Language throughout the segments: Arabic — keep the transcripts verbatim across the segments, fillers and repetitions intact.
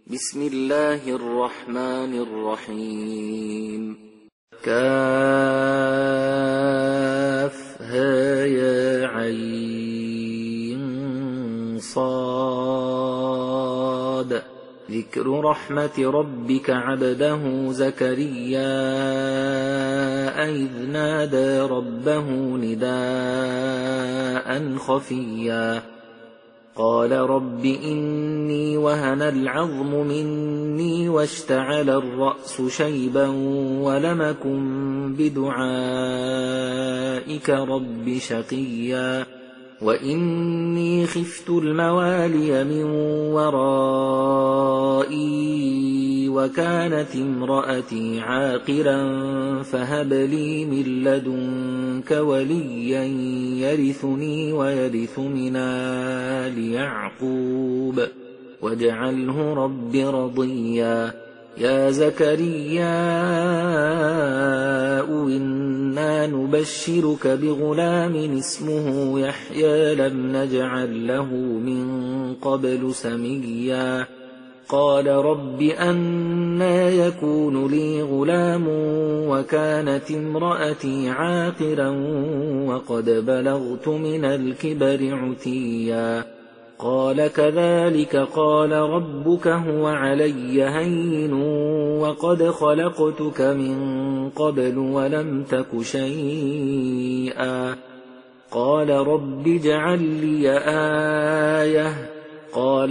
بسم الله الرحمن الرحيم. كافها يا عين صاد. ذكر رحمة ربك عبده زكريا إذ نادى ربه نداء خفيا قال رب إني وهن العظم مني واشتعل الرأس شيبا ولم أكن بدعائك رب شقيا وإني خفت الموالي من ورائي وكانت امرأتي عاقرا فهب لي من لدنك وليا يرثني ويرث من آل يعقوب واجعله رب رضيا. يا زكريا إنا نبشرك بغلام اسمه يحيى لم نجعل له من قبل سميا قال رب أنى يكون لي غلام وكانت امرأتي عاقرا وقد بلغت من الكبر عتيا قال كذلك قال ربك هو علي هين وقد خلقتك من قبل ولم تك شيئا قال رب اجعل لي آية قال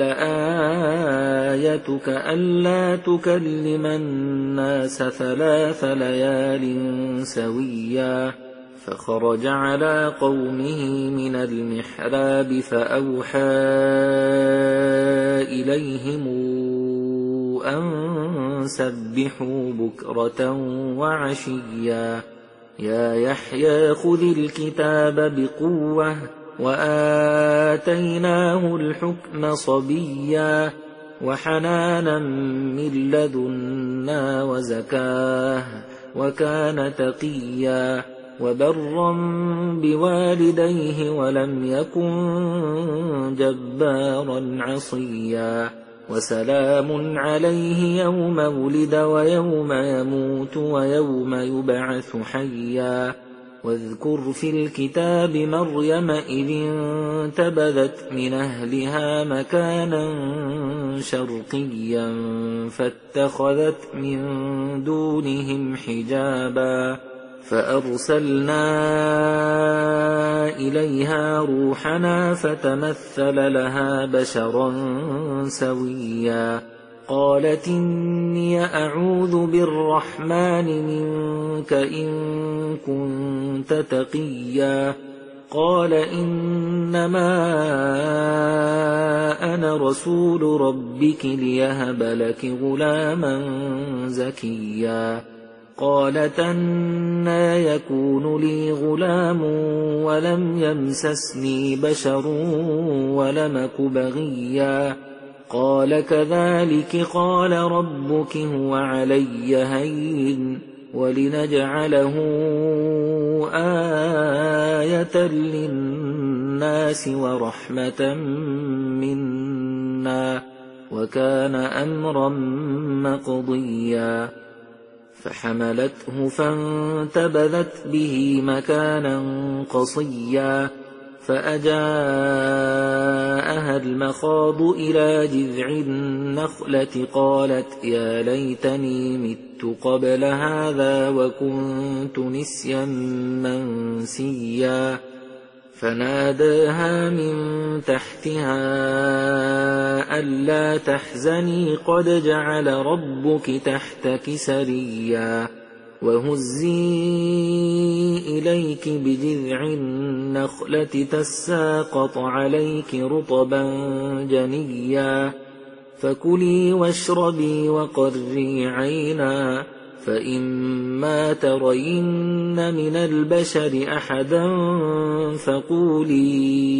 آيتك ألا تكلم الناس ثلاث ليال سويا فخرج على قومه من المحراب فأوحى إليهم أن سبحوا بكرة وعشيا يا يحيى خذ الكتاب بقوة وآتيناه الحكم صبيا وحنانا من لدنا وزكاه وكان تقيا وبرا بوالديه ولم يكن جبارا عصيا وسلام عليه يوم ولد ويوم يموت ويوم يبعث حيا واذكر في الكتاب مريم إذ انتبذت من أهلها مكانا شرقيا فاتخذت من دونهم حجابا فأرسلنا إليها روحنا فتمثل لها بشرا سويا قالت إني أعوذ بالرحمن منك إن كنت تقيا قال إنما أنا رسول ربك ليهب لك غلاما زكيا قالت أنى يكون لي غلام ولم يمسسني بشر ولم أك بغيا قال كذلك قال ربك هو علي هين ولنجعله آية للناس ورحمة منا وكان أمرا مقضيا فحملته فانتبذت به مكانا قصيا فأجاءها المخاض إلى جذع النخلة قالت يا ليتني مت قبل هذا وكنت نسيا منسيا فناداها من تحتها ألا تحزني قد جعل ربك تحتك سريا وهزي إليك بجذع النخلة تساقط عليك رطبا جنيا فكلي واشربي وقري عينا فإما ترين من البشر أحدا فقولي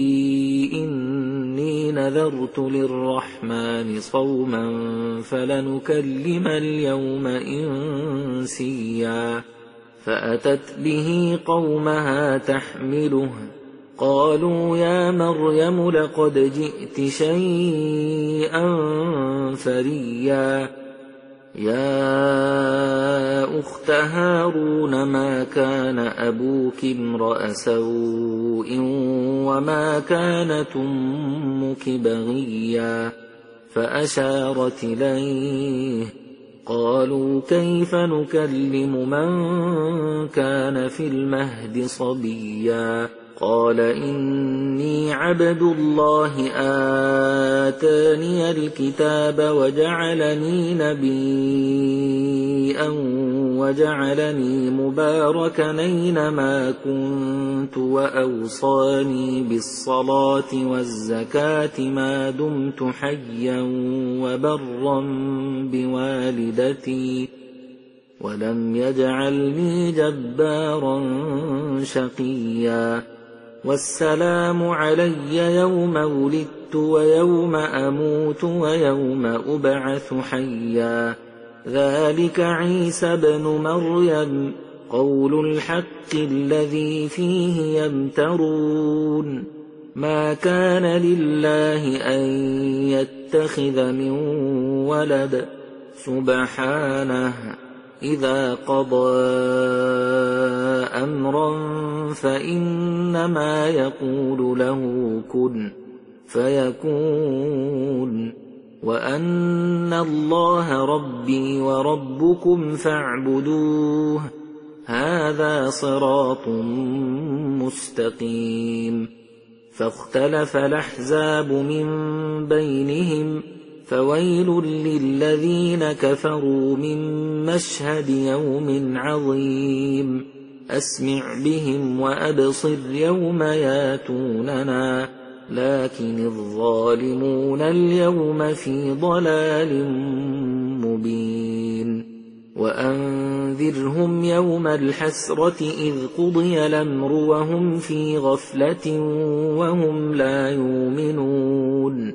إني نذرت للرحمن صوما فلنكلم اليوم إنسيا فأتت به قومها تحمله قالوا يا مريم لقد جئت شيئا فريا يا أخت هارون ما كان أبوك امرأ سوء وما كانت أمك بغيا فأشارت إليه قالوا كيف نكلم من كان في المهد صبيا قال إني عبد الله آتاني الكتاب وجعلني نبيا وجعلني مباركا أينما كنت وأوصاني بالصلاة والزكاة ما دمت حيا وبرا بوالدتي ولم يجعلني جبارا شقيا والسلام علي يوم ولدت ويوم أموت ويوم أبعث حيا ذلك عيسى بن مريم قول الحق الذي فيه يمترون ما كان لله أن يتخذ من ولد سبحانه إذا قضى أمرا فإنما يقول له كن فيكون وأن الله ربي وربكم فاعبدوه هذا صراط مستقيم فاختلف الأحزاب من بينهم فويل للذين كفروا من مشهد يوم عظيم أسمع بهم وأبصر يوم ياتوننا لكن الظالمون اليوم في ضلال مبين وأنذرهم يوم الحسرة إذ قضي الأمر وهم في غفلة وهم لا يؤمنون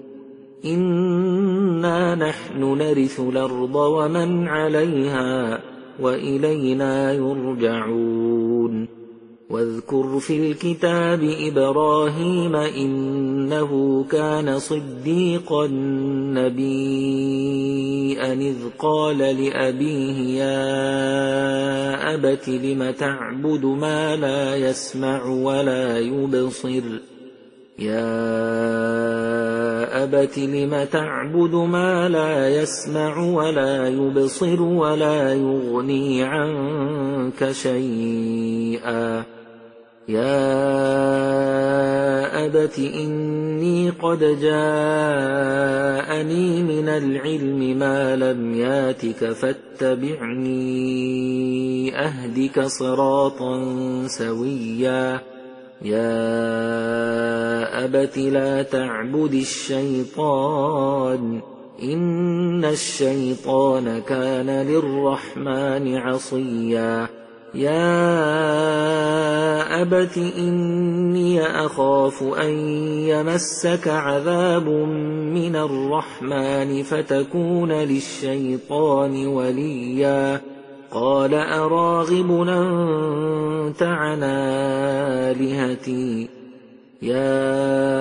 إنا نحن نرث الأرض ومن عليها وإلينا يرجعون واذكر في الكتاب إبراهيم إنه كان صديقا نبيا إذ قال لأبيه يا أبت لم تعبد ما لا يسمع ولا يبصر يا أبت لم تعبد ما لا يسمع ولا يبصر ولا يغني عنك شيئا يا أبت إني قد جاءني من العلم ما لم ياتك فاتبعني أهدك صراطا سويا يا أبت لا تعبد الشيطان إن الشيطان كان للرحمن عصيا يا أبت إني أخاف أن يمسك عذاب من الرحمن فتكون للشيطان وليا قال أراغب أنت عن آلهتي يا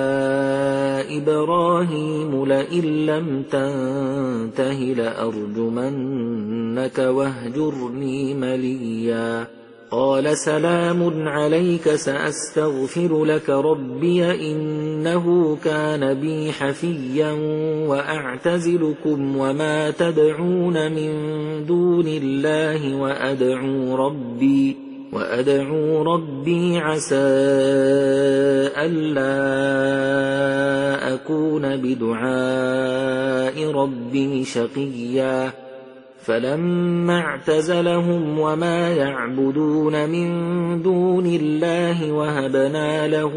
إبراهيم لئن لم تنته لأرجمنك واهجرني مليا قال سلام عليك سأستغفر لك ربي إنه كان بي حفيا وأعتزلكم وما تدعون من دون الله وأدعو ربي وأدعو ربي عسى ألا أكون بدعاء ربي شقيا فلما اعتزلهم وما يعبدون من دون الله وهبنا له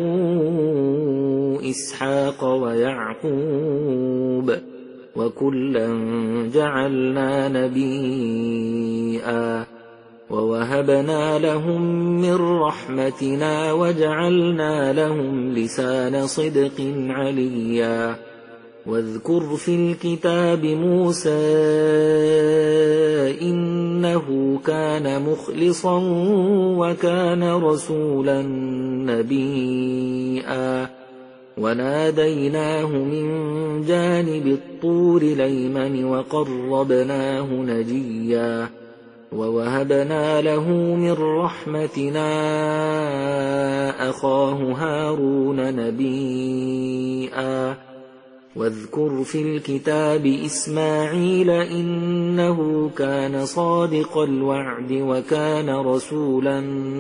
إسحاق ويعقوب وكلا جعلنا نبيا ووهبنا لهم من رحمتنا وجعلنا لهم لسان صدق عليا واذكر في الكتاب موسى إنه كان مخلصا وكان رسولا نبيا وناديناه من جانب الطور الأيمن وقربناه نجيا ووهبنا له من رحمتنا أخاه هارون نبيا واذكر في الكتاب إسماعيل إنه كان صادق الوعد وكان رسولا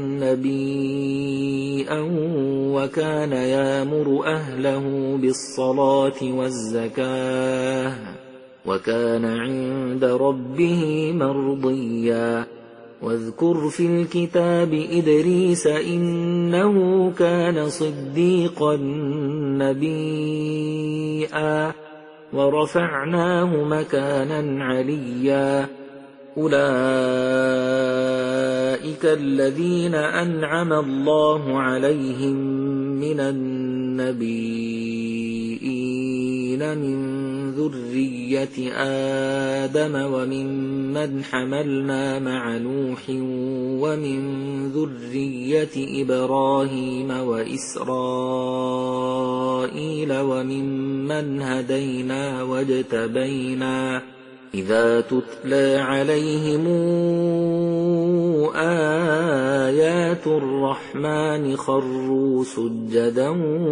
نبيا وكان يأمر أهله بالصلاة والزكاة وكان عند ربه مرضيا واذكر في الكتاب إدريس إنه كان صديقا نبيا ورفعناه مكانا عليا أولئك الذين أنعم الله عليهم من النبيين من ذرية آدم وممن حملنا مع نوح ومن ذرية إبراهيم وإسرائيل وممن هدينا واجتبينا إذا تتلى عليهم آيات الرحمن خروا سجدا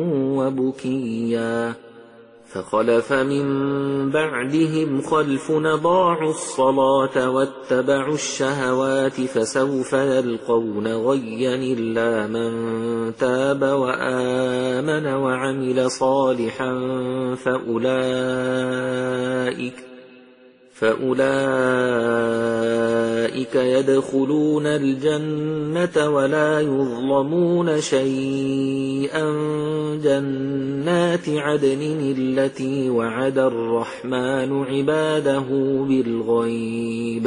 وبكيا فخلف من بعدهم خلف أضاعوا الصلاة واتبعوا الشهوات فسوف يلقون غيا إلا من تاب وآمن وعمل صالحا فأولئك فأولئك يدخلون الجنة ولا يظلمون شيئا جنات عدن التي وعد الرحمن عباده بالغيب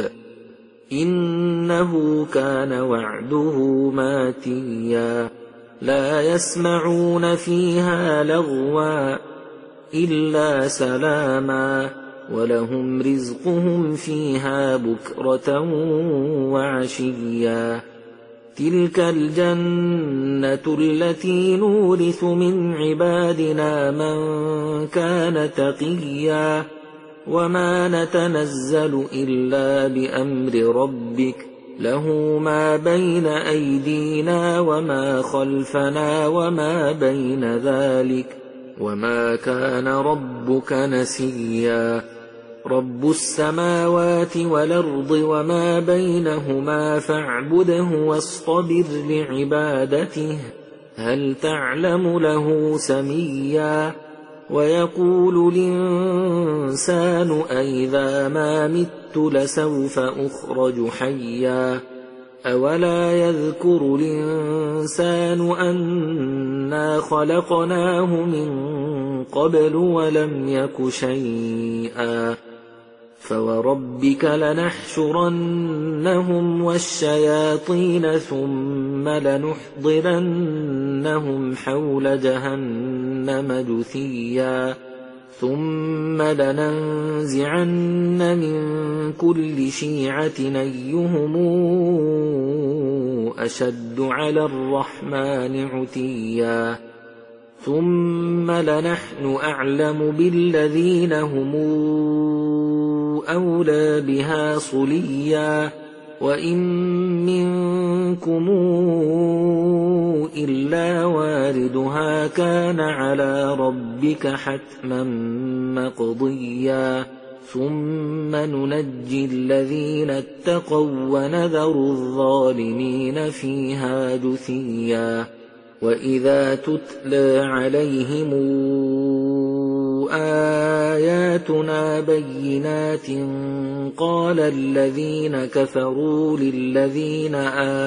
إنه كان وعده ماتيا لا يسمعون فيها لغوا إلا سلاما ولهم رزقهم فيها بكرة وعشيا تلك الجنة التي نورث من عبادنا من كان تقيا وما نتنزل إلا بأمر ربك له ما بين أيدينا وما خلفنا وما بين ذلك وما كان ربك نسيا رب السماوات والأرض وما بينهما فاعبده واصطبر لعبادته هل تعلم له سميا ويقول الإنسان أئذا ما مت لسوف أخرج حيا أولا يذكر الإنسان أنا خلقناه من قبل ولم يك شيئا فوربك لنحشرنهم والشياطين ثم لنحضرنهم حول جهنم جثيا ثم لننزعن من كل شيعة أيهم أشد على الرحمن عتيا ثم لنحن أعلم بالذين هم أولى بها صليا وإن منكم إلا واردها كان على ربك حتما مقضيا ثم ننجي الذين اتقوا ونذر الظالمين فيها جثيا وإذا تتلى عليهم آياتنا بينات قال الذين كفروا للذين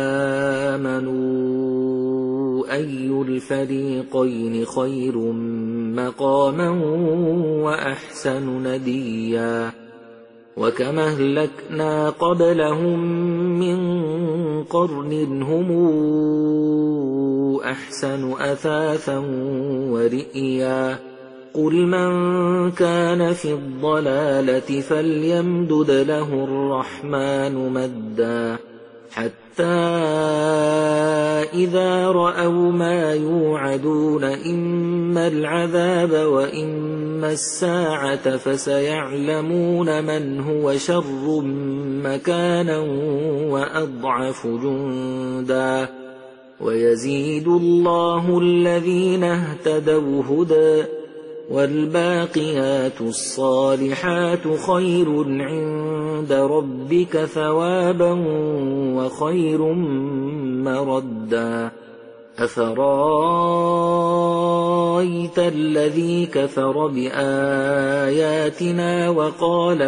آمنوا أي الفريقين خير مقاما وأحسن نديا وكم أهلكنا قبلهم من قرن هم أحسن أثاثا ورئيا قل من كان في الضلالة فليمدد له الرحمن مدا حتى إذا رأوا ما يوعدون إما العذاب وإما الساعة فسيعلمون من هو شر مكانا وأضعف جندا ويزيد الله الذين اهتدوا هدى والباقيات الصالحات خير عند ربك ثوابا وخير مردا أفرايت الذي كفر بآياتنا وقال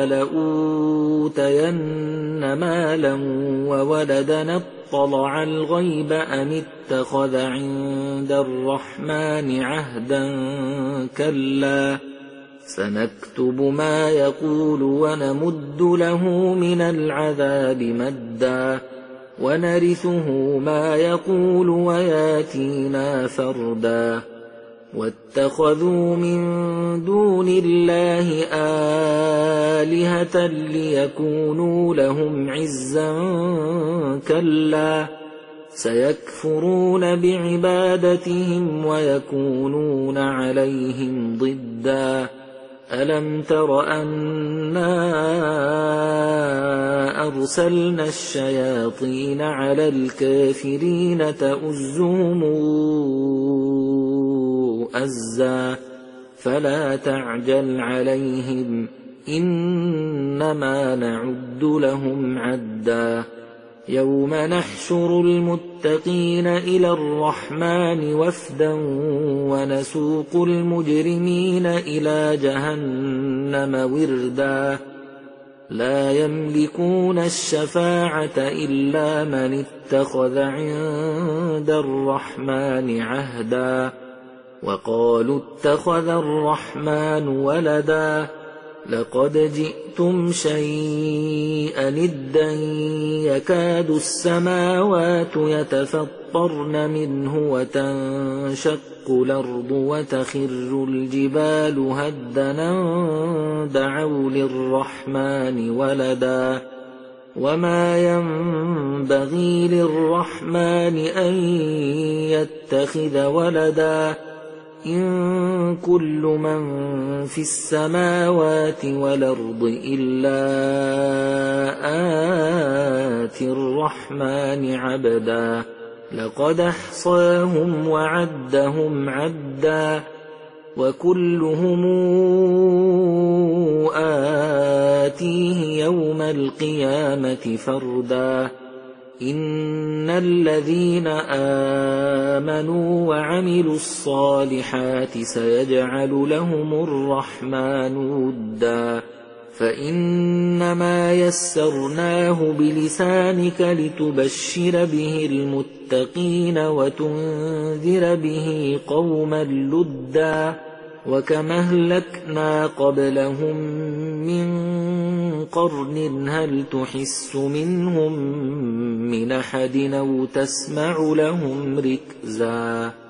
لأوتين مالا وولدنا اطلع الغيب أم اتخذ عند الرحمن عهدا كلا سنكتب ما يقول ونمد له من العذاب مدا ونرثه ما يقول وياتينا فردا واتخذوا من دون الله آلهة ليكونوا لهم عزا كلا سيكفرون بعبادتهم ويكونون عليهم ضدا ألم تر أنا أرسلنا الشياطين على الكافرين تؤزهم أزا فلا تعجل عليهم إنما نعد لهم عدا يوم نحشر المتقين إلى الرحمن وفدا ونسوق المجرمين إلى جهنم وردا لا يملكون الشفاعة إلا من اتخذ عند الرحمن عهدا وقالوا اتخذ الرحمن ولدا لقد جئتم شيئا إدا يكاد السماوات يتفطرن منه وتنشق الأرض وتخر الجبال هدنا دعوا للرحمن ولدا وما ينبغي للرحمن أن يتخذ ولدا إن كل من في السماوات والأرض إلا آتي الرحمن عبدا لقد أحصاهم وعدهم عدا وكلهم آتيه يوم القيامة فردا إن الذين آمنوا وعملوا الصالحات سيجعل لهم الرحمن ودا فإنما يسرناه بلسانك لتبشر به المتقين وتنذر به قوما لدا وكم أهلكنا قبلهم من قرن هل تحس منهم من أحد أو تسمع لهم ركزا